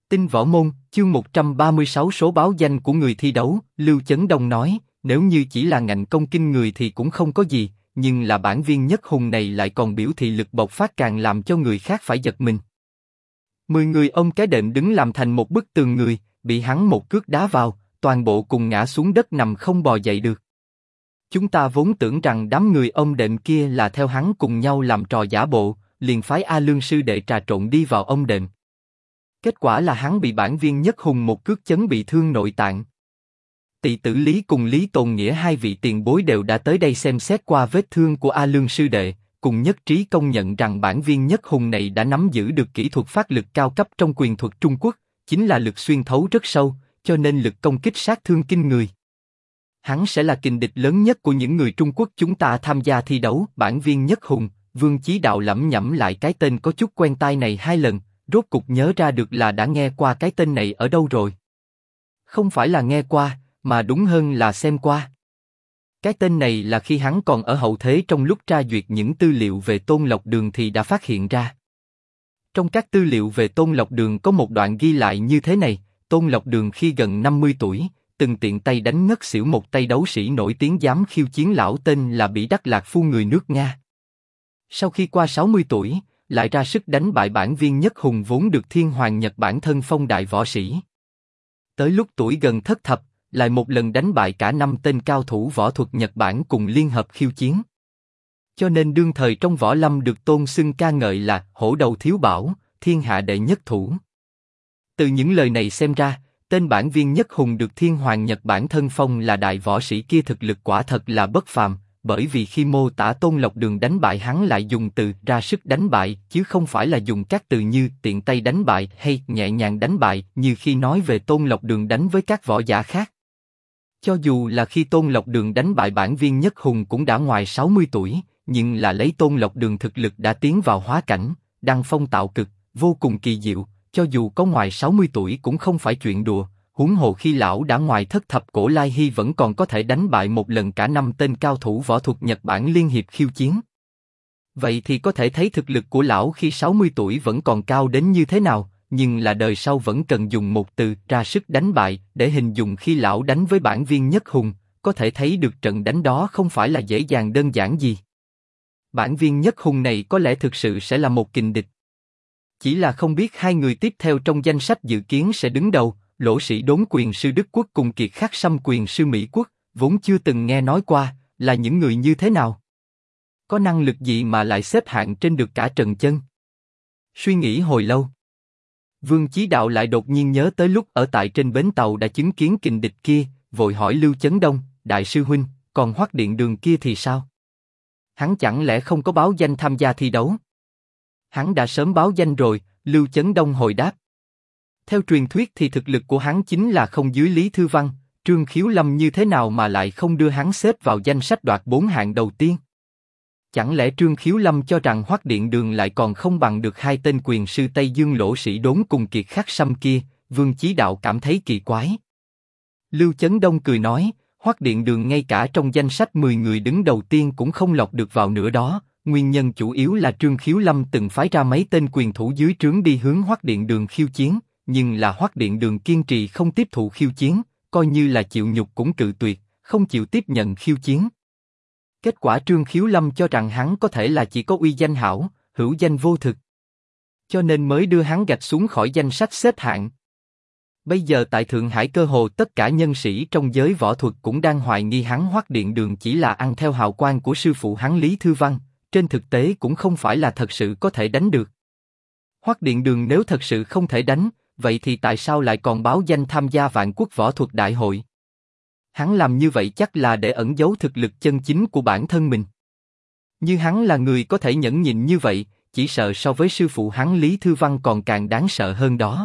Tinh Võ Môn, chương 136 số báo danh của người thi đấu, Lưu Chấn Đông nói, nếu như chỉ là ngạnh công kinh người thì cũng không có gì, nhưng là bản viên Nhất Hùng này lại còn biểu thị lực bộc phát càng làm cho người khác phải giật mình. 10 người ôm cái đệm đứng làm thành một bức tường người, bị hắn một cước đá vào, toàn bộ cùng ngã xuống đất nằm không bò dậy được. Chúng ta vốn tưởng rằng đám người ôm đệm kia là theo hắn cùng nhau làm trò giả bộ, liền phái A Lương sư đệ trà trộn đi vào ôm đệm. Kết quả là hắn bị bản viên Nhất Hùng một cước chấn bị thương nội tạng. Tỳ tử Lý cùng Lý Tồn Nghĩa hai vị tiền bối đều đã tới đây xem xét qua vết thương của A Lương sư đệ, cùng nhất trí công nhận rằng bản viên Nhất Hùng này đã nắm giữ được kỹ thuật phát lực cao cấp trong quyền thuật Trung Quốc, chính là lực xuyên thấu rất sâu, cho nên lực công kích sát thương kinh người. Hắn sẽ là kình địch lớn nhất của những người Trung Quốc chúng ta tham gia thi đấu. Bản viên Nhất Hùng, Vương Chí Đạo lẩm nhẩm lại cái tên có chút quen tai này hai lần, rốt cục nhớ ra được là đã nghe qua cái tên này ở đâu rồi. Không phải là nghe qua, mà đúng hơn là xem qua. Cái tên này là khi hắn còn ở hậu thế trong lúc tra duyệt những tư liệu về Tôn Lộc Đường thì đã phát hiện ra. Trong các tư liệu về Tôn Lộc Đường có một đoạn ghi lại như thế này, Tôn Lộc Đường khi gần 50 tuổi, từng tiện tay đánh ngất xỉu một tay đấu sĩ nổi tiếng dám khiêu chiến lão tên là Bỉ Đắc Lạc Phu người nước Nga. Sau khi qua 60 tuổi, lại ra sức đánh bại bản viên Nhất Hùng vốn được Thiên Hoàng Nhật Bản thân phong đại võ sĩ. Tới lúc tuổi gần thất thập, lại một lần đánh bại cả 5 tên cao thủ võ thuật Nhật Bản cùng liên hợp khiêu chiến. Cho nên đương thời trong võ lâm được tôn xưng ca ngợi là hổ đầu thiếu bảo, thiên hạ đệ nhất thủ. Từ những lời này xem ra, tên bản viên Nhất Hùng được Thiên Hoàng Nhật Bản thân phong là đại võ sĩ kia thực lực quả thật là bất phàm, bởi vì khi mô tả Tôn Lộc Đường đánh bại hắn lại dùng từ ra sức đánh bại, chứ không phải là dùng các từ như tiện tay đánh bại hay nhẹ nhàng đánh bại như khi nói về Tôn Lộc Đường đánh với các võ giả khác. Cho dù là khi Tôn Lộc Đường đánh bại bản viên Nhất Hùng cũng đã ngoài 60 tuổi, nhưng là lấy Tôn Lộc Đường thực lực đã tiến vào hóa cảnh, đăng phong tạo cực, vô cùng kỳ diệu, cho dù có ngoài 60 tuổi cũng không phải chuyện đùa, huống hồ khi lão đã ngoài thất thập cổ lai hy vẫn còn có thể đánh bại một lần cả 5 tên cao thủ võ thuật Nhật Bản liên hiệp khiêu chiến. Vậy thì có thể thấy thực lực của lão khi 60 tuổi vẫn còn cao đến như thế nào, nhưng là đời sau vẫn cần dùng một từ ra sức đánh bại để hình dung khi lão đánh với bản viên Nhất Hùng, có thể thấy được trận đánh đó không phải là dễ dàng đơn giản gì. Bản viên Nhất Hùng này có lẽ thực sự sẽ là một kình địch. Chỉ là không biết hai người tiếp theo trong danh sách dự kiến sẽ đứng đầu, Lỗ Sĩ Đốn quyền sư Đức Quốc cùng Kiệt Khắc Sâm quyền sư Mỹ Quốc, vốn chưa từng nghe nói qua, là những người như thế nào? Có năng lực gì mà lại xếp hạng trên được cả Trần Chân? Suy nghĩ hồi lâu, Vương Chí Đạo lại đột nhiên nhớ tới lúc ở tại trên bến tàu đã chứng kiến kình địch kia, vội hỏi Lưu Chấn Đông, đại sư huynh, còn Hoắc Điện Đường kia thì sao? Hắn chẳng lẽ không có báo danh tham gia thi đấu? Hắn đã sớm báo danh rồi, Lưu Chấn Đông hồi đáp. Theo truyền thuyết thì thực lực của hắn chính là không dưới Lý Thư Văn, Trương Khiếu Lâm như thế nào mà lại không đưa hắn xếp vào danh sách đoạt 4 hạng đầu tiên? Chẳng lẽ Trương Khiếu Lâm cho rằng Hoắc Điện Đường lại còn không bằng được hai tên quyền sư Tây Dương Lỗ Sĩ Đốn cùng Kiệt Khắc Sâm kia? Vương Chí Đạo cảm thấy kỳ quái. Lưu Chấn Đông cười nói, Hoắc Điện Đường ngay cả trong danh sách 10 người đứng đầu tiên cũng không lọt được vào nữa đó. Nguyên nhân chủ yếu là Trương Khiếu Lâm từng phái ra mấy tên quyền thủ dưới trướng đi hướng Hoắc Điện Đường khiêu chiến, nhưng là Hoắc Điện Đường kiên trì không tiếp thụ khiêu chiến, coi như là chịu nhục cũng cự tuyệt, không chịu tiếp nhận khiêu chiến. Kết quả Trương Khiếu Lâm cho rằng hắn có thể là chỉ có uy danh hảo, hữu danh vô thực, cho nên mới đưa hắn gạch xuống khỏi danh sách xếp hạng. Bây giờ tại Thượng Hải cơ hồ tất cả nhân sĩ trong giới võ thuật cũng đang hoài nghi hắn Hoắc Điện Đường chỉ là ăn theo hào quang của sư phụ hắn Lý Thư Văn, trên thực tế cũng không phải là thật sự có thể đánh được. Hoắc Điện Đường nếu thật sự không thể đánh, vậy thì tại sao lại còn báo danh tham gia Vạn Quốc Võ Thuật Đại hội? Hắn làm như vậy chắc là để ẩn giấu thực lực chân chính của bản thân mình. Như hắn là người có thể nhẫn nhịn như vậy, chỉ sợ so với sư phụ hắn Lý Thư Văn còn càng đáng sợ hơn đó.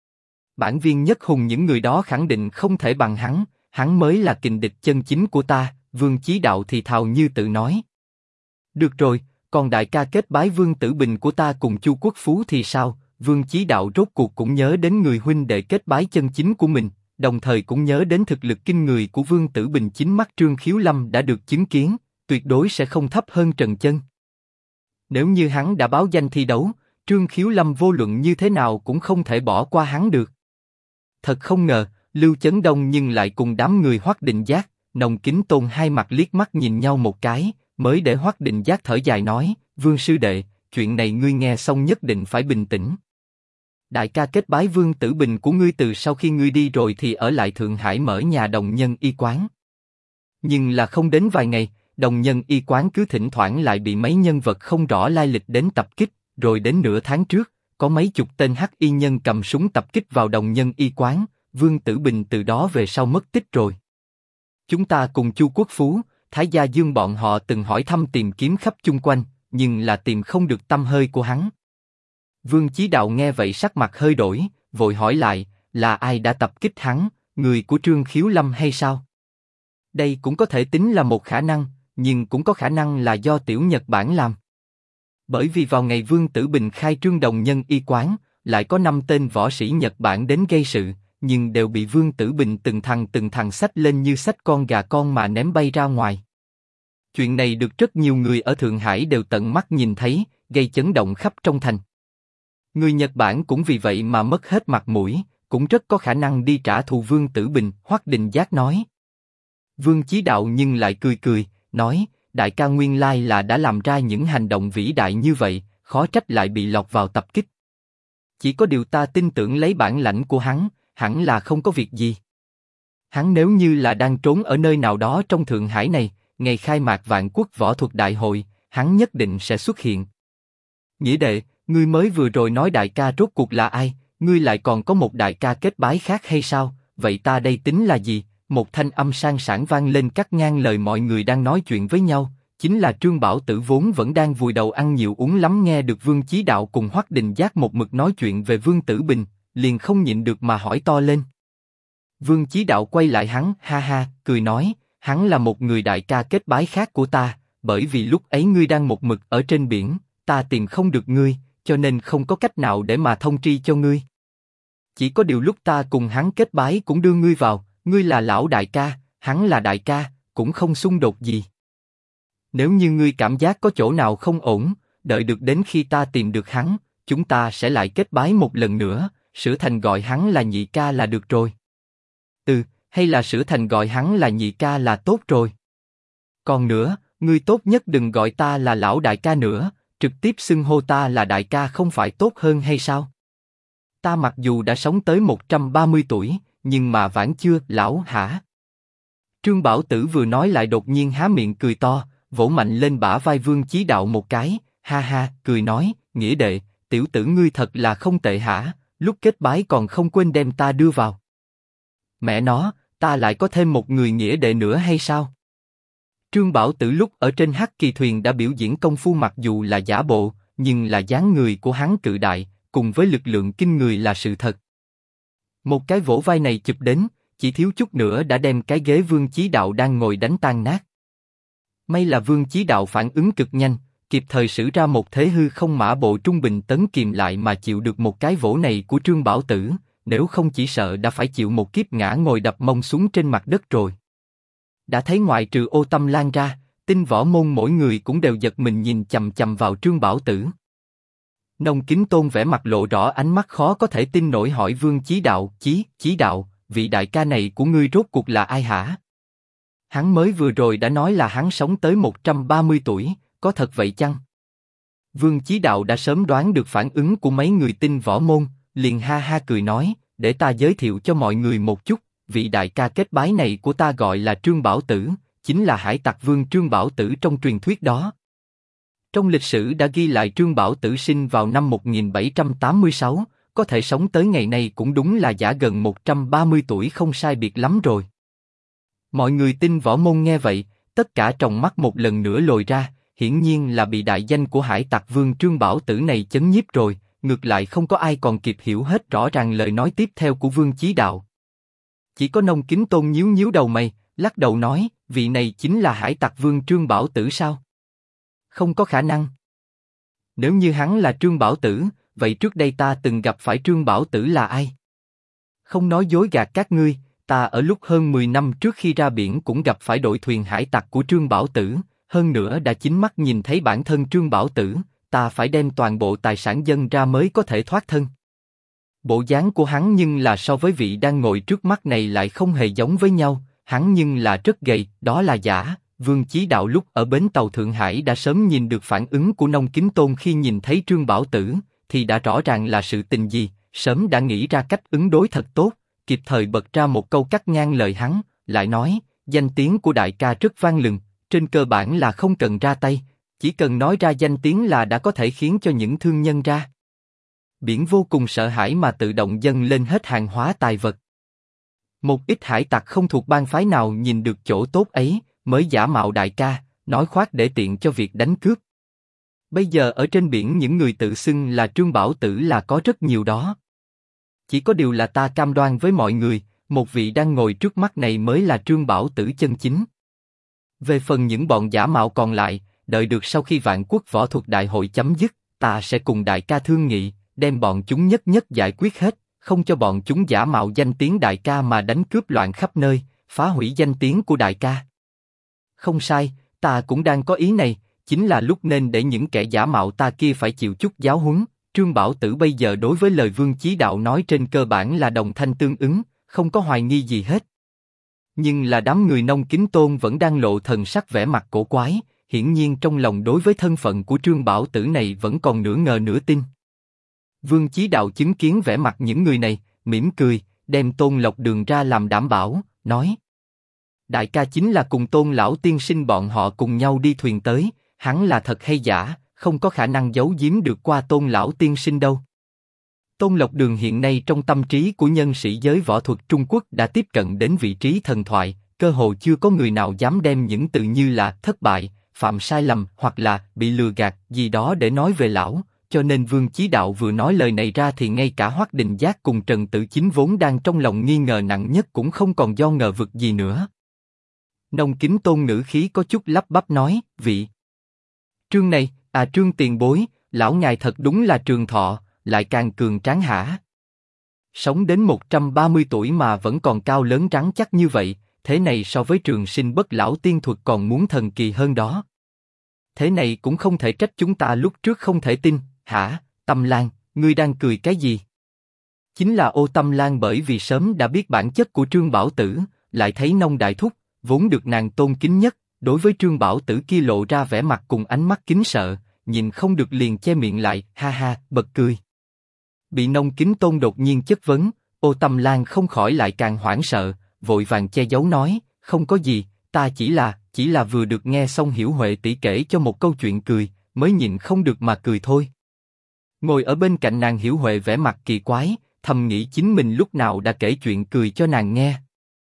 Bản viên Nhất Hùng những người đó khẳng định không thể bằng hắn mới là kình địch chân chính của ta. Vương Chí Đạo thì thào như tự nói. Được rồi, còn đại ca kết bái Vương Tử Bình của ta cùng Chu Quốc Phú thì sao? Vương Chí Đạo rốt cuộc cũng nhớ đến người huynh đệ kết bái chân chính của mình, đồng thời cũng nhớ đến thực lực kinh người của Vương Tử Bình chính mắt Trương Khiếu Lâm đã được chứng kiến, tuyệt đối sẽ không thấp hơn Trần Chân. Nếu như hắn đã báo danh thi đấu, Trương Khiếu Lâm vô luận như thế nào cũng không thể bỏ qua hắn được. Thật không ngờ, Lưu Chấn Đông nhưng lại cùng đám người Hoắc Định Giác, Nồng Kính Tôn hai mặt liếc mắt nhìn nhau một cái, mới để Hoắc Định Giác thở dài nói, Vương sư đệ, chuyện này ngươi nghe xong nhất định phải bình tĩnh. Đại ca kết bái Vương Tử Bình của ngươi từ sau khi ngươi đi rồi thì ở lại Thượng Hải mở nhà đồng nhân y quán. Nhưng là không đến vài ngày, đồng nhân y quán cứ thỉnh thoảng lại bị mấy nhân vật không rõ lai lịch đến tập kích, rồi đến nửa tháng trước, có mấy chục tên hắc y nhân cầm súng tập kích vào đồng nhân y quán, Vương Tử Bình từ đó về sau mất tích rồi. Chúng ta cùng Chu Quốc Phú, Thái Gia Dương bọn họ từng hỏi thăm tìm kiếm khắp chung quanh, nhưng là tìm không được tăm hơi của hắn. Vương Chí Đạo nghe vậy sắc mặt hơi đổi, vội hỏi lại, là ai đã tập kích hắn, người của Trương Khiếu Lâm hay sao? Đây cũng có thể tính là một khả năng, nhưng cũng có khả năng là do Tiểu Nhật Bản làm. Bởi vì vào ngày Vương Tử Bình khai trương đồng nhân y quán, lại có 5 tên võ sĩ Nhật Bản đến gây sự, nhưng đều bị Vương Tử Bình từng thằng xách lên như xách con gà con mà ném bay ra ngoài. Chuyện này được rất nhiều người ở Thượng Hải đều tận mắt nhìn thấy, gây chấn động khắp trong thành. Người Nhật Bản cũng vì vậy mà mất hết mặt mũi, cũng rất có khả năng đi trả thù Vương Tử Bình. Hoắc Định Giác nói. Vương Chí Đạo nhưng lại cười cười, nói, đại ca nguyên lai là đã làm ra những hành động vĩ đại như vậy, khó trách lại bị lọt vào tập kích. Chỉ có điều ta tin tưởng lấy bản lãnh của hắn, hẳn là không có việc gì. Hắn nếu như là đang trốn ở nơi nào đó trong Thượng Hải này, ngày khai mạc Vạn Quốc Võ Thuật Đại hội, hắn nhất định sẽ xuất hiện. Nghĩa đệ, ngươi mới vừa rồi nói đại ca rốt cuộc là ai, ngươi lại còn có một đại ca kết bái khác hay sao? Vậy ta đây tính là gì? Một thanh âm sang sảng vang lên cắt ngang lời mọi người đang nói chuyện với nhau, chính là Trương Bảo Tử vốn vẫn đang vùi đầu ăn nhiều uống lắm nghe được Vương Chí Đạo cùng Hoắc Định Giác một mực nói chuyện về Vương Tử Bình, liền không nhịn được mà hỏi to lên. Vương Chí Đạo quay lại hắn, ha ha, cười nói, hắn là một người đại ca kết bái khác của ta, bởi vì lúc ấy ngươi đang một mực ở trên biển, ta tìm không được ngươi, cho nên không có cách nào để mà thông tri cho ngươi. Chỉ có điều lúc ta cùng hắn kết bái cũng đưa ngươi vào, ngươi là lão đại ca, hắn là đại ca, cũng không xung đột gì. Nếu như ngươi cảm giác có chỗ nào không ổn, đợi được đến khi ta tìm được hắn, chúng ta sẽ lại kết bái một lần nữa, sửa thành gọi hắn là nhị ca là được rồi. Hay là sửa thành gọi hắn là nhị ca là tốt rồi. Còn nữa, ngươi tốt nhất đừng gọi ta là lão đại ca nữa, trực tiếp xưng hô ta là đại ca không phải tốt hơn hay sao? Ta mặc dù đã sống tới 130 tuổi, nhưng mà vẫn chưa lão hả? Trương Bảo Tử vừa nói lại đột nhiên há miệng cười to, vỗ mạnh lên bả vai Vương Chí Đạo một cái, ha ha, cười nói, nghĩa đệ, tiểu tử ngươi thật là không tệ hả? Lúc kết bái còn không quên đem ta đưa vào. Mẹ nó, ta lại có thêm một người nghĩa đệ nữa hay sao? Trương Bảo Tử lúc ở trên Hắc Kỳ thuyền đã biểu diễn công phu mặc dù là giả bộ, nhưng là dáng người của hắn cự đại, cùng với lực lượng kinh người là sự thật. Một cái vỗ vai này chụp đến, chỉ thiếu chút nữa đã đem cái ghế Vương Chí Đạo đang ngồi đánh tan nát. May là Vương Chí Đạo phản ứng cực nhanh, kịp thời sử ra một thế hư không mã bộ trung bình tấn kìm lại mà chịu được một cái vỗ này của Trương Bảo Tử, nếu không chỉ sợ đã phải chịu một kiếp ngã ngồi đập mông xuống trên mặt đất rồi. Đã thấy ngoại trừ Ô Tâm Lan ra, tinh võ môn mỗi người cũng đều giật mình nhìn chằm chằm vào Trương Bảo Tử. Nông Kính Tôn vẻ mặt lộ rõ ánh mắt khó có thể tin nổi hỏi Vương Chí Đạo, Chí Đạo, vị đại ca này của ngươi rốt cuộc là ai hả? Hắn mới vừa rồi đã nói là hắn sống tới 130 tuổi, có thật vậy chăng? Vương Chí Đạo đã sớm đoán được phản ứng của mấy người tinh võ môn, liền ha ha cười nói, để ta giới thiệu cho mọi người một chút, vị đại ca kết bái này của ta gọi là Trương Bảo Tử, chính là hải tặc vương Trương Bảo Tử trong truyền thuyết đó. Trong lịch sử đã ghi lại Trương Bảo Tử sinh vào năm 1786, có thể sống tới ngày nay cũng đúng là giả gần 130 tuổi không sai biệt lắm rồi. Mọi người tinh võ môn nghe vậy, tất cả tròng mắt một lần nữa lồi ra, hiển nhiên là bị đại danh của hải tặc vương Trương Bảo Tử này chấn nhiếp rồi, ngược lại không có ai còn kịp hiểu hết rõ ràng lời nói tiếp theo của Vương Chí Đạo. Chỉ có Nông Kính Tôn nhíu nhíu đầu mày, lắc đầu nói, vị này chính là hải tặc vương Trương Bảo Tử sao? Không có khả năng. Nếu như hắn là Trương Bảo Tử, vậy trước đây ta từng gặp phải Trương Bảo Tử là ai? Không nói dối gạt các ngươi, ta ở lúc hơn 10 năm trước khi ra biển cũng gặp phải đội thuyền hải tặc của Trương Bảo Tử, hơn nữa đã chính mắt nhìn thấy bản thân Trương Bảo Tử, ta phải đem toàn bộ tài sản dâng ra mới có thể thoát thân. Bộ dáng của hắn nhưng là so với vị đang ngồi trước mắt này lại không hề giống với nhau, hắn nhưng là rất gầy, đó là giả. Vương Chí Đạo lúc ở bến tàu Thượng Hải đã sớm nhìn được phản ứng của Nông Kính Tôn khi nhìn thấy Trương Bảo Tử, thì đã rõ ràng là sự tình gì, sớm đã nghĩ ra cách ứng đối thật tốt, kịp thời bật ra một câu cắt ngang lời hắn, lại nói, danh tiếng của đại ca rất vang lừng, trên cơ bản là không cần ra tay, chỉ cần nói ra danh tiếng là đã có thể khiến cho những thương nhân ra biển vô cùng sợ hãi mà tự động dâng lên hết hàng hóa tài vật. Một ít hải tặc không thuộc bang phái nào nhìn được chỗ tốt ấy, mới giả mạo đại ca, nói khoác để tiện cho việc đánh cướp. Bây giờ ở trên biển những người tự xưng là Trương Bảo Tử là có rất nhiều đó. Chỉ có điều là ta cam đoan với mọi người, một vị đang ngồi trước mắt này mới là Trương Bảo Tử chân chính. Về phần những bọn giả mạo còn lại, đợi được sau khi Vạn Quốc Võ Thuật Đại hội chấm dứt, ta sẽ cùng đại ca thương nghị, đem bọn chúng nhất nhất giải quyết hết, không cho bọn chúng giả mạo danh tiếng đại ca mà đánh cướp loạn khắp nơi, phá hủy danh tiếng của đại ca. Không sai, ta cũng đang có ý này, chính là lúc nên để những kẻ giả mạo ta kia phải chịu chút giáo huấn. Trương Bảo Tử bây giờ đối với lời Vương Chí Đạo nói trên cơ bản là đồng thanh tương ứng, không có hoài nghi gì hết. Nhưng là đám người Nông Kính Tôn vẫn đang lộ thần sắc vẻ mặt cổ quái, hiển nhiên trong lòng đối với thân phận của Trương Bảo Tử này vẫn còn nửa ngờ nửa tin. Vương Chí Đạo chứng kiến vẻ mặt những người này, mỉm cười, đem Tôn Lộc Đường ra làm đảm bảo, nói: đại ca chính là cùng Tôn lão tiên sinh bọn họ cùng nhau đi thuyền tới, hắn là thật hay giả, không có khả năng giấu giếm được qua Tôn lão tiên sinh đâu. Tôn Lộc Đường hiện nay trong tâm trí của nhân sĩ giới võ thuật Trung Quốc đã tiếp cận đến vị trí thần thoại, cơ hồ chưa có người nào dám đem những từ như là thất bại, phạm sai lầm hoặc là bị lừa gạt gì đó để nói về lão, cho nên Vương Chí Đạo vừa nói lời này ra thì ngay cả Hoắc Đình Giác cùng Trần Tử Chính vốn đang trong lòng nghi ngờ nặng nhất cũng không còn do ngờ vực gì nữa. Nông Kính Tôn ngữ khí có chút lắp bắp nói: vị Trương này, Trương tiền bối, lão ngài thật đúng là trường thọ, lại càng cường tráng hả? Sống đến 130 tuổi mà vẫn còn cao lớn trắng chắc như vậy, thế này so với Trường Sinh Bất Lão tiên thuật còn muốn thần kỳ hơn đó. Thế này cũng không thể trách chúng ta lúc trước không thể tin, hả? Tâm Lan, ngươi đang cười cái gì? Chính là Ô Tâm Lan bởi vì sớm đã biết bản chất của Trương Bảo Tử, lại thấy Nông Đại Thúc, vốn được nàng tôn kính nhất, đối với Trương Bảo Tử kia lộ ra vẻ mặt cùng ánh mắt kính sợ, nhìn không được liền che miệng lại, ha ha, bật cười. Bị Nông Kính Tôn đột nhiên chất vấn, Ô Tâm Lan không khỏi lại càng hoảng sợ, vội vàng che giấu nói, không có gì, ta chỉ là vừa được nghe xong Hiểu Huệ tỷ kể cho một câu chuyện cười, mới nhịn không được mà cười thôi. Ngồi ở bên cạnh nàng Hiểu Huệ vẻ mặt kỳ quái, thầm nghĩ chính mình lúc nào đã kể chuyện cười cho nàng nghe.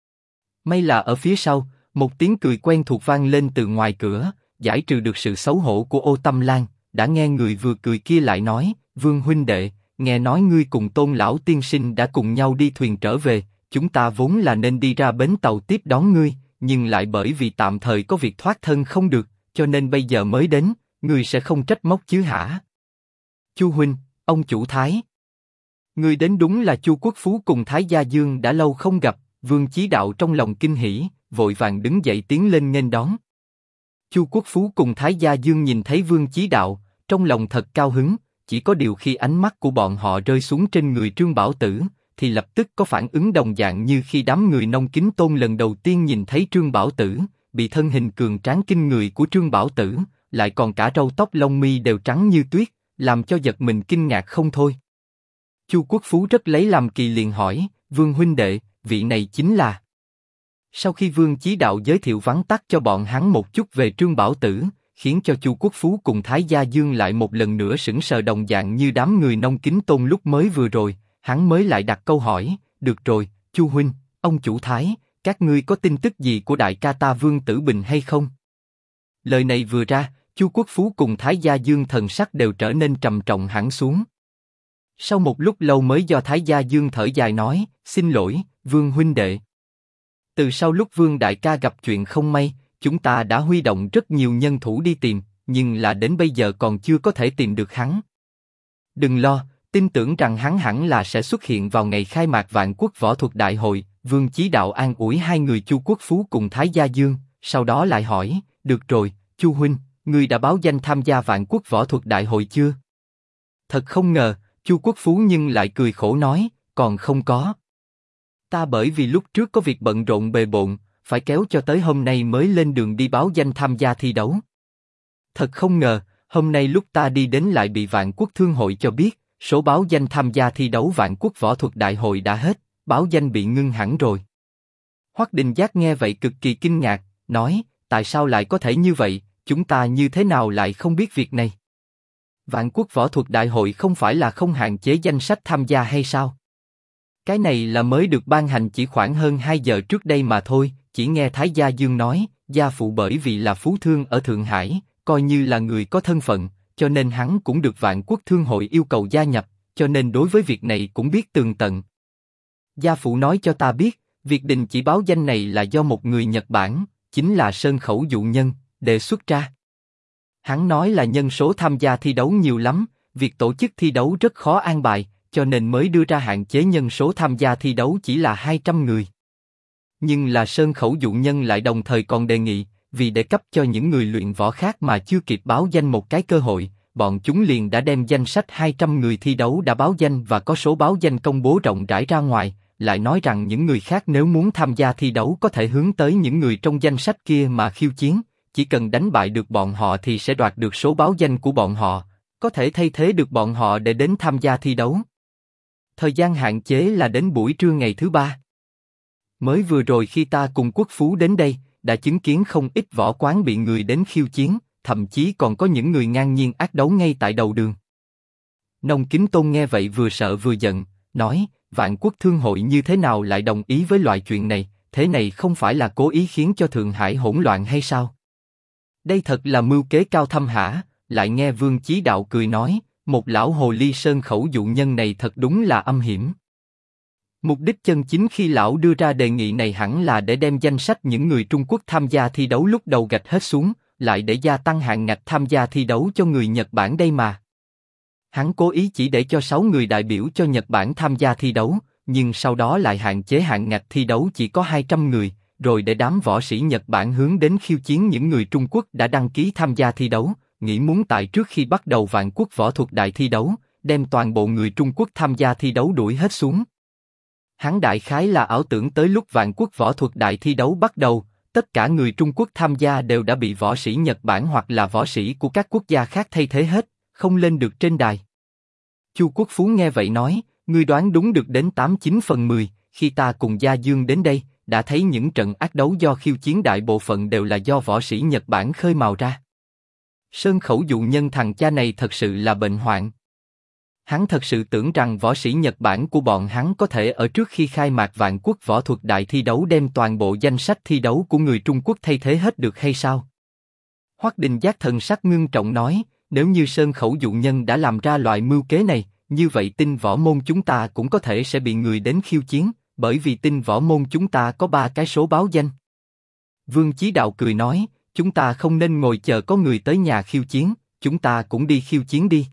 May là ở phía sau, một tiếng cười quen thuộc vang lên từ ngoài cửa, giải trừ được sự xấu hổ của Ô Tâm Lan. Đã nghe người vừa cười kia lại nói, Vương huynh đệ, nghe nói ngươi cùng Tôn lão tiên sinh đã cùng nhau đi thuyền trở về, chúng ta vốn là nên đi ra bến tàu tiếp đón ngươi, nhưng lại bởi vì tạm thời có việc thoát thân không được, cho nên bây giờ mới đến, ngươi sẽ không trách móc chứ hả? Chu huynh, ông chủ Thái, ngươi đến đúng là Chu Quốc Phú cùng Thái Gia Dương đã lâu không gặp. Vương Chí Đạo trong lòng kinh hỉ, vội vàng đứng dậy tiến lên nghênh đón. Chu Quốc Phú cùng Thái Gia Dương nhìn thấy Vương Chí Đạo, trong lòng thật cao hứng, chỉ có điều khi ánh mắt của bọn họ rơi xuống trên người Trương Bảo Tử, thì lập tức có phản ứng đồng dạng như khi đám người Nông Kính Tôn lần đầu tiên nhìn thấy Trương Bảo Tử, bị thân hình cường tráng kinh người của Trương Bảo Tử, lại còn cả râu tóc lông mi đều trắng như tuyết, làm cho giật mình kinh ngạc không thôi. Chu Quốc Phú rất lấy làm kỳ liền hỏi, Vương huynh đệ, vị này chính là... Sau khi Vương Chí Đạo giới thiệu vắn tắt cho bọn hắn một chút về Trương Bảo Tử, khiến cho Chu Quốc Phú cùng Thái Gia Dương lại một lần nữa sững sờ đồng dạng như đám người Nông Kính Tôn lúc mới vừa rồi, hắn mới lại đặt câu hỏi, được rồi, Chu huynh, ông chủ Thái, các ngươi có tin tức gì của đại ca ta Vương Tử Bình hay không? Lời này vừa ra, Chu Quốc Phú cùng Thái Gia Dương thần sắc đều trở nên trầm trọng hẳn xuống. Sau một lúc lâu mới do Thái Gia Dương thở dài nói, xin lỗi, Vương huynh đệ. Từ sau lúc Vương đại ca gặp chuyện không may, chúng ta đã huy động rất nhiều nhân thủ đi tìm, nhưng là đến bây giờ còn chưa có thể tìm được hắn. Đừng lo, tin tưởng rằng hắn hẳn là sẽ xuất hiện vào ngày khai mạc Vạn Quốc Võ Thuật Đại hội. Vương Chí Đạo an ủi hai người Chu Quốc Phú cùng Thái Gia Dương, sau đó lại hỏi, được rồi, Chu huynh, ngươi đã báo danh tham gia Vạn Quốc Võ Thuật Đại hội chưa? Thật không ngờ, Chu Quốc Phú nhưng lại cười khổ nói, còn không có. Ta bởi vì lúc trước có việc bận rộn bề bộn, phải kéo cho tới hôm nay mới lên đường đi báo danh tham gia thi đấu. Thật không ngờ, hôm nay lúc ta đi đến lại bị Vạn Quốc Thương hội cho biết, số báo danh tham gia thi đấu Vạn Quốc Võ thuật Đại hội đã hết, báo danh bị ngưng hẳn rồi. Hoắc Đình Giác nghe vậy cực kỳ kinh ngạc, nói, tại sao lại có thể như vậy, chúng ta như thế nào lại không biết việc này? Vạn Quốc Võ thuật Đại hội không phải là không hạn chế danh sách tham gia hay sao? Cái này là mới được ban hành chỉ khoảng hơn 2 giờ trước đây mà thôi, chỉ nghe Thái Gia Dương nói, gia phụ bởi vì là phú thương ở Thượng Hải, coi như là người có thân phận, cho nên hắn cũng được Vạn Quốc Thương hội yêu cầu gia nhập, cho nên đối với việc này cũng biết tường tận. Gia phụ nói cho ta biết, việc đình chỉ báo danh này là do một người Nhật Bản, chính là Sơn Khẩu Dụ Nhân, đề xuất ra. Hắn nói là nhân số tham gia thi đấu nhiều lắm, việc tổ chức thi đấu rất khó an bài, cho nên mới đưa ra hạn chế nhân số tham gia thi đấu chỉ là 200 người. Nhưng là Sơn Khẩu Dụ Nhân lại đồng thời còn đề nghị, vì để cấp cho những người luyện võ khác mà chưa kịp báo danh một cái cơ hội, bọn chúng liền đã đem danh sách 200 người thi đấu đã báo danh và có số báo danh công bố rộng rãi ra ngoài, lại nói rằng những người khác nếu muốn tham gia thi đấu có thể hướng tới những người trong danh sách kia mà khiêu chiến, chỉ cần đánh bại được bọn họ thì sẽ đoạt được số báo danh của bọn họ, có thể thay thế được bọn họ để đến tham gia thi đấu. Thời gian hạn chế là đến buổi trưa ngày thứ 3. Mới vừa rồi khi ta cùng Quốc Phú đến đây, đã chứng kiến không ít võ quán bị người đến khiêu chiến, thậm chí còn có những người ngang nhiên ác đấu ngay tại đầu đường. Nông Kính Tôn nghe vậy vừa sợ vừa giận, nói, Vạn Quốc Thương hội như thế nào lại đồng ý với loại chuyện này, thế này không phải là cố ý khiến cho Thượng Hải hỗn loạn hay sao? Đây thật là mưu kế cao thâm hả? Lại nghe Vương Chí Đạo cười nói, một lão hồ ly Sơn Khẩu Dụ Nhân này thật đúng là âm hiểm. Mục đích chân chính khi lão đưa ra đề nghị này hẳn là để đem danh sách những người Trung Quốc tham gia thi đấu lúc đầu gạch hết xuống, lại để gia tăng hạn ngạch tham gia thi đấu cho người Nhật Bản đây mà. Hắn cố ý chỉ để cho 6 người đại biểu cho Nhật Bản tham gia thi đấu, nhưng sau đó lại hạn chế hạn ngạch thi đấu chỉ có 200 người, rồi để đám võ sĩ Nhật Bản hướng đến khiêu chiến những người Trung Quốc đã đăng ký tham gia thi đấu, nghĩ muốn tại trước khi bắt đầu Vạn Quốc Võ thuật Đại thi đấu, đem toàn bộ người Trung Quốc tham gia thi đấu đuổi hết xuống. Hắn đại khái là ảo tưởng tới lúc Vạn Quốc Võ thuật Đại thi đấu bắt đầu, tất cả người Trung Quốc tham gia đều đã bị võ sĩ Nhật Bản hoặc là võ sĩ của các quốc gia khác thay thế hết, không lên được trên đài. Chu Quốc Phú nghe vậy nói, ngươi đoán đúng được đến 89/10, khi ta cùng Gia Dương đến đây, đã thấy những trận ác đấu do khiêu chiến đại bộ phận đều là do võ sĩ Nhật Bản khơi mào ra. Sơn Khẩu Dụ Nhân thằng cha này thật sự là bệnh hoạn. Hắn thật sự tưởng rằng võ sĩ Nhật Bản của bọn hắn có thể ở trước khi khai mạc Vạn Quốc Võ thuật Đại thi đấu đem toàn bộ danh sách thi đấu của người Trung Quốc thay thế hết được hay sao? Hoắc Đình Giác thần sắc ngưng trọng nói, nếu như Sơn Khẩu Dụ Nhân đã làm ra loại mưu kế này, như vậy Tinh Võ môn chúng ta cũng có thể sẽ bị người đến khiêu chiến, bởi vì Tinh Võ môn chúng ta có 3 cái số báo danh. Vương Chí Đạo cười nói, chúng ta không nên ngồi chờ có người tới nhà khiêu chiến, chúng ta cũng đi khiêu chiến đi.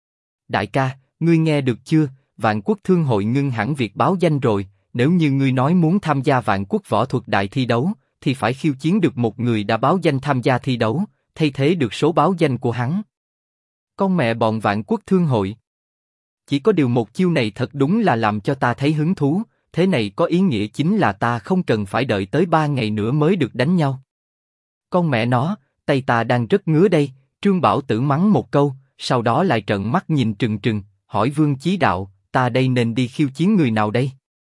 Đại ca, ngươi nghe được chưa? Vạn Quốc Thương hội ngưng hẳn việc báo danh rồi. Nếu như ngươi nói muốn tham gia Vạn Quốc Võ thuật Đại thi đấu, thì phải khiêu chiến được một người đã báo danh tham gia thi đấu, thay thế được số báo danh của hắn. Con mẹ bọn Vạn Quốc Thương hội. Chỉ có điều một chiêu này thật đúng là làm cho ta thấy hứng thú. Thế này có ý nghĩa chính là ta không cần phải đợi tới 3 ngày nữa mới được đánh nhau. Con mẹ nó, tay ta đang rất ngứa đây. Trương Bảo Tử mắng một câu, sau đó lại trợn mắt nhìn trừng trừng, hỏi Vương Chí Đạo, ta đây nên đi khiêu chiến người nào đây?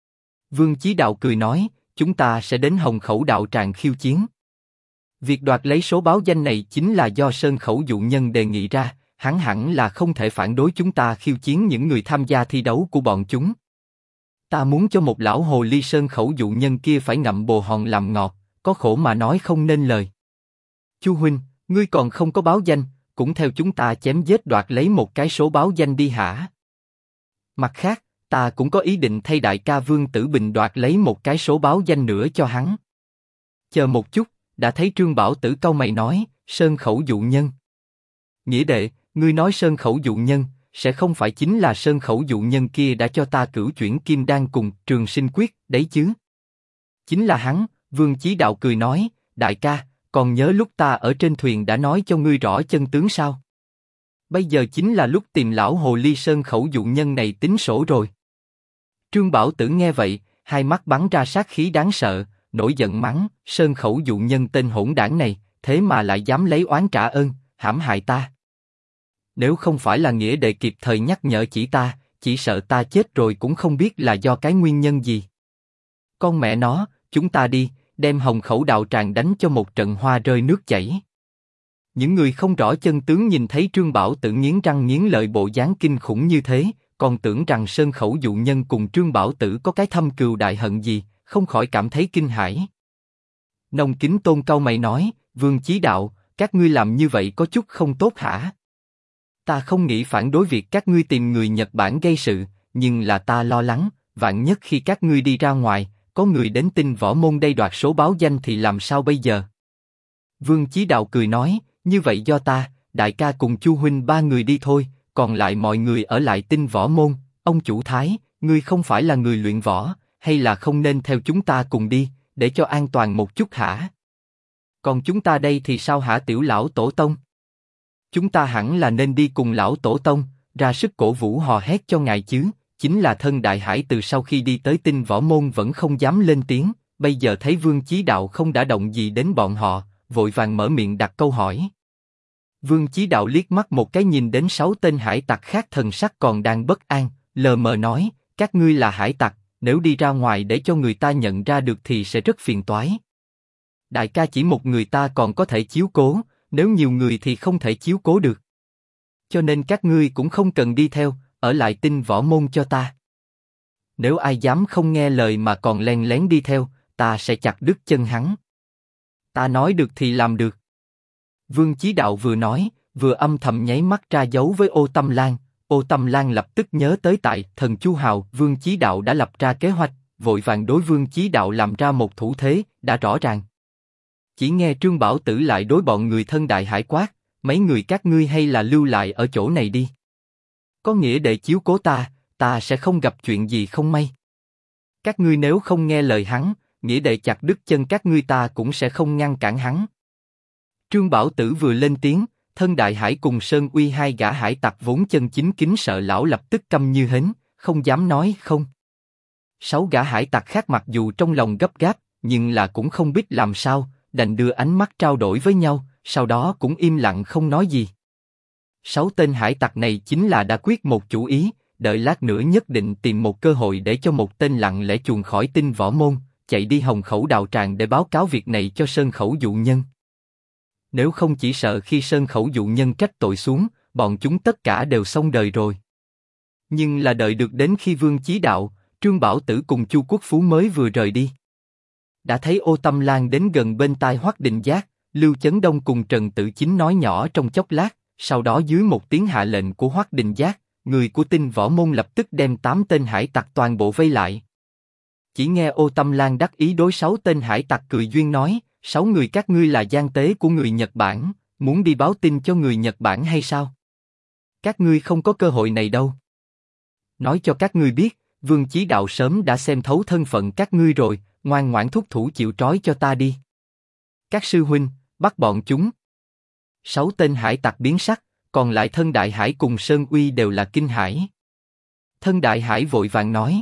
Vương Chí Đạo cười nói, chúng ta sẽ đến Hồng Khẩu đạo tràng khiêu chiến. Việc đoạt lấy số báo danh này chính là do Sơn Khẩu Dụ Nhân đề nghị ra, hắn hẳn là không thể phản đối chúng ta khiêu chiến những người tham gia thi đấu của bọn chúng. Ta muốn cho một lão hồ ly Sơn Khẩu Dụ Nhân kia phải ngậm bồ hòn làm ngọt, có khổ mà nói không nên lời. Chu huynh, ngươi còn không có báo danh, cũng theo chúng ta chém giết đoạt lấy một cái số báo danh đi hả? Mặt khác, ta cũng có ý định thay đại ca Vương Tử Bình đoạt lấy một cái số báo danh nữa cho hắn. Chờ một chút, đã thấy Trương Bảo Tử cau mày nói, Sơn Khẩu Dụ Nhân. Nghĩa đệ, ngươi nói Sơn Khẩu Dụ Nhân, sẽ không phải chính là Sơn Khẩu Dụ Nhân kia đã cho ta cửu chuyển kim đan cùng Trường Sinh Quyết, đấy chứ? Chính là hắn. Vương Chí Đạo cười nói, đại ca, còn nhớ lúc ta ở trên thuyền đã nói cho ngươi rõ chân tướng sao? Bây giờ chính là lúc tìm lão hồ ly Sơn Khẩu dụ nhân này tính sổ rồi. Trương Bảo Tử nghe vậy, hai mắt bắn ra sát khí đáng sợ, nổi giận mắng, Sơn Khẩu dụ nhân tên hỗn đảng này, thế mà lại dám lấy oán trả ơn, hãm hại ta. Nếu không phải là nghĩa đệ kịp thời nhắc nhở chỉ sợ ta chết rồi cũng không biết là do cái nguyên nhân gì. Con mẹ nó, chúng ta đi, đem Hồng Khẩu đạo tràng đánh cho một trận hoa rơi nước chảy. Những người không rõ chân tướng nhìn thấy Trương Bảo Tử nghiến răng nghiến lợi bộ dáng kinh khủng như thế, còn tưởng rằng Sơn Khẩu dụ nhân cùng Trương Bảo Tử có cái thâm cừu đại hận gì, không khỏi cảm thấy kinh hãi. Nông Kính Tôn cau mày nói, Vương Chí Đạo, các ngươi làm như vậy có chút không tốt hả? Ta không nghĩ phản đối việc các ngươi tìm người Nhật Bản gây sự, nhưng là ta lo lắng, vạn nhất khi các ngươi đi ra ngoài, có người đến tin võ môn đây đoạt số báo danh thì làm sao bây giờ? Vương Chí Đạo cười nói, như vậy do ta, đại ca cùng Chu huynh ba người đi thôi, còn lại mọi người ở lại tin võ môn. Ông chủ Thái, ngươi không phải là người luyện võ, hay là không nên theo chúng ta cùng đi, để cho an toàn một chút hả? Còn chúng ta đây thì sao hả tiểu lão tổ tông? Chúng ta hẳn là nên đi cùng lão tổ tông, ra sức cổ vũ hò hét cho ngài chứ. Chính là thân Đại Hải từ sau khi đi tới tin võ môn vẫn không dám lên tiếng, bây giờ thấy Vương Chí Đạo không đã động gì đến bọn họ, vội vàng mở miệng đặt câu hỏi. Vương Chí Đạo liếc mắt một cái nhìn đến 6 tên hải tặc khác thần sắc còn đang bất an, lờ mờ nói, các ngươi là hải tặc, nếu đi ra ngoài để cho người ta nhận ra được thì sẽ rất phiền toái. Đại ca chỉ một người ta còn có thể chiếu cố, nếu nhiều người thì không thể chiếu cố được. Cho nên các ngươi cũng không cần đi theo, ở lại tin võ môn cho ta. Nếu ai dám không nghe lời mà còn len lén đi theo, ta sẽ chặt đứt chân hắn. Ta nói được thì làm được. Vương Chí Đạo vừa nói, vừa âm thầm nháy mắt ra dấu với Ô Tâm Lan. Ô Tâm Lan lập tức nhớ tới tại thần Chu Hào, Vương Chí Đạo đã lập ra kế hoạch, vội vàng đối Vương Chí Đạo làm ra một thủ thế, đã rõ ràng. Chỉ nghe Trương Bảo Tử lại đối bọn người thân Đại Hải quát, mấy người các ngươi hay là lưu lại ở chỗ này đi. Có nghĩa để chiếu cố ta sẽ không gặp chuyện gì không may. Các ngươi nếu không nghe lời hắn, nghĩa đệ chặt đứt chân các ngươi ta cũng sẽ không ngăn cản hắn. Trương Bảo Tử vừa lên tiếng, thân Đại Hải cùng Sơn Uy hai gã hải tặc vốn chân chính kính sợ lão lập tức câm như hến, không dám nói không. 6 gã hải tặc khác mặc dù trong lòng gấp gáp, nhưng là cũng không biết làm sao, đành đưa ánh mắt trao đổi với nhau, sau đó cũng im lặng không nói gì. 6 tên hải tặc này chính là đã quyết một chủ ý, đợi lát nữa nhất định tìm một cơ hội để cho một tên lặng lẽ chuồn khỏi tin võ môn, chạy đi Hồng Khẩu đạo tràng để báo cáo việc này cho Sơn Khẩu dụ nhân. Nếu không chỉ sợ khi Sơn Khẩu dụ nhân trách tội xuống, bọn chúng tất cả đều xong đời rồi. Nhưng là đợi được đến khi Vương Chí Đạo, Trương Bảo Tử cùng Chu Quốc Phú mới vừa rời đi. Đã thấy Ô Tâm Lan đến gần bên tai Hoắc Định Giác, Lưu Chấn Đông cùng Trần Tử Chính nói nhỏ trong chốc lát, sau đó dưới một tiếng hạ lệnh của Hoắc Định Giác, người của tin võ môn lập tức đem 8 tên hải tặc toàn bộ vây lại. Chỉ nghe Ô Tâm Lan đắc ý đối 6 tên hải tặc cười duyên nói, 6 người các ngươi là gian tế của người Nhật Bản, muốn đi báo tin cho người Nhật Bản hay sao? Các ngươi không có cơ hội này đâu. Nói cho các ngươi biết, Vương Chí Đạo sớm đã xem thấu thân phận các ngươi rồi, ngoan ngoãn thúc thủ chịu trói cho ta đi. Các sư huynh, bắt bọn chúng. 6 tên hải tặc biến sắc, còn lại thân Đại Hải cùng Sơn Uy đều là kinh hãi. Thân Đại Hải vội vàng nói,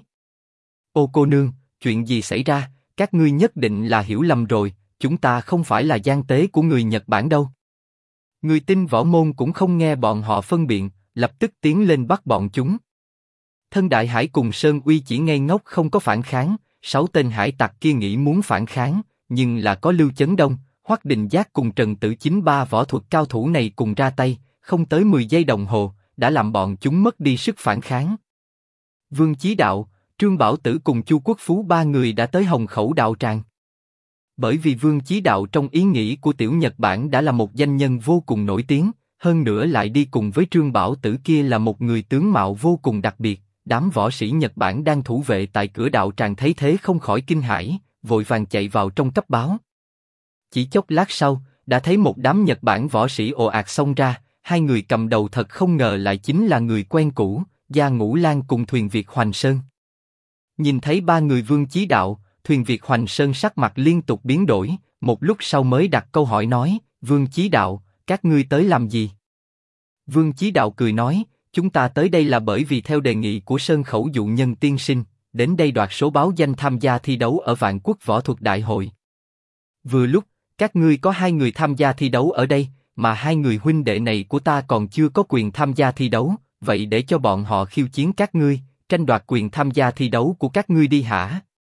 ô cô nương, chuyện gì xảy ra, các ngươi nhất định là hiểu lầm rồi, chúng ta không phải là gian tế của người Nhật Bản đâu. Người tin võ môn cũng không nghe bọn họ phân biện, lập tức tiến lên bắt bọn chúng. Thân Đại Hải cùng Sơn Uy chỉ ngây ngốc không có phản kháng, 6 tên hải tặc kia nghĩ muốn phản kháng, nhưng là có Lưu Chấn Đông, Hoắc Định Giác cùng Trần Tử Chính ba võ thuật cao thủ này cùng ra tay, không tới 10 giây đồng hồ, đã làm bọn chúng mất đi sức phản kháng. Vương Chí Đạo, Trương Bảo Tử cùng Chu Quốc Phú ba người đã tới Hồng Khẩu đạo tràng. Bởi vì Vương Chí Đạo trong ý nghĩ của tiểu Nhật Bản đã là một danh nhân vô cùng nổi tiếng, hơn nữa lại đi cùng với Trương Bảo Tử kia là một người tướng mạo vô cùng đặc biệt, đám võ sĩ Nhật Bản đang thủ vệ tại cửa đạo tràng thấy thế không khỏi kinh hãi, vội vàng chạy vào trong cấp báo. Chỉ chốc lát sau, đã thấy một đám Nhật Bản võ sĩ ồ ạt xông ra, hai người cầm đầu thật không ngờ lại chính là người quen cũ, Gia Ngũ Lang cùng Thuyền Việt Hoành Sơn. Nhìn thấy ba người Vương Chí Đạo, Thuyền Việt Hoành Sơn sắc mặt liên tục biến đổi, một lúc sau mới đặt câu hỏi nói, Vương Chí Đạo, các ngươi tới làm gì? Vương Chí Đạo cười nói, chúng ta tới đây là bởi vì theo đề nghị của Sơn Khẩu Dụ Nhân tiên sinh, đến đây đoạt số báo danh tham gia thi đấu ở Vạn Quốc Võ Thuật Đại hội. Vừa lúc, các ngươi có 2 người tham gia thi đấu ở đây, mà 2 người huynh đệ này của ta còn chưa có quyền tham gia thi đấu, vậy để cho bọn họ khiêu chiến các ngươi, tranh đoạt quyền tham gia thi đấu của các ngươi đi hả?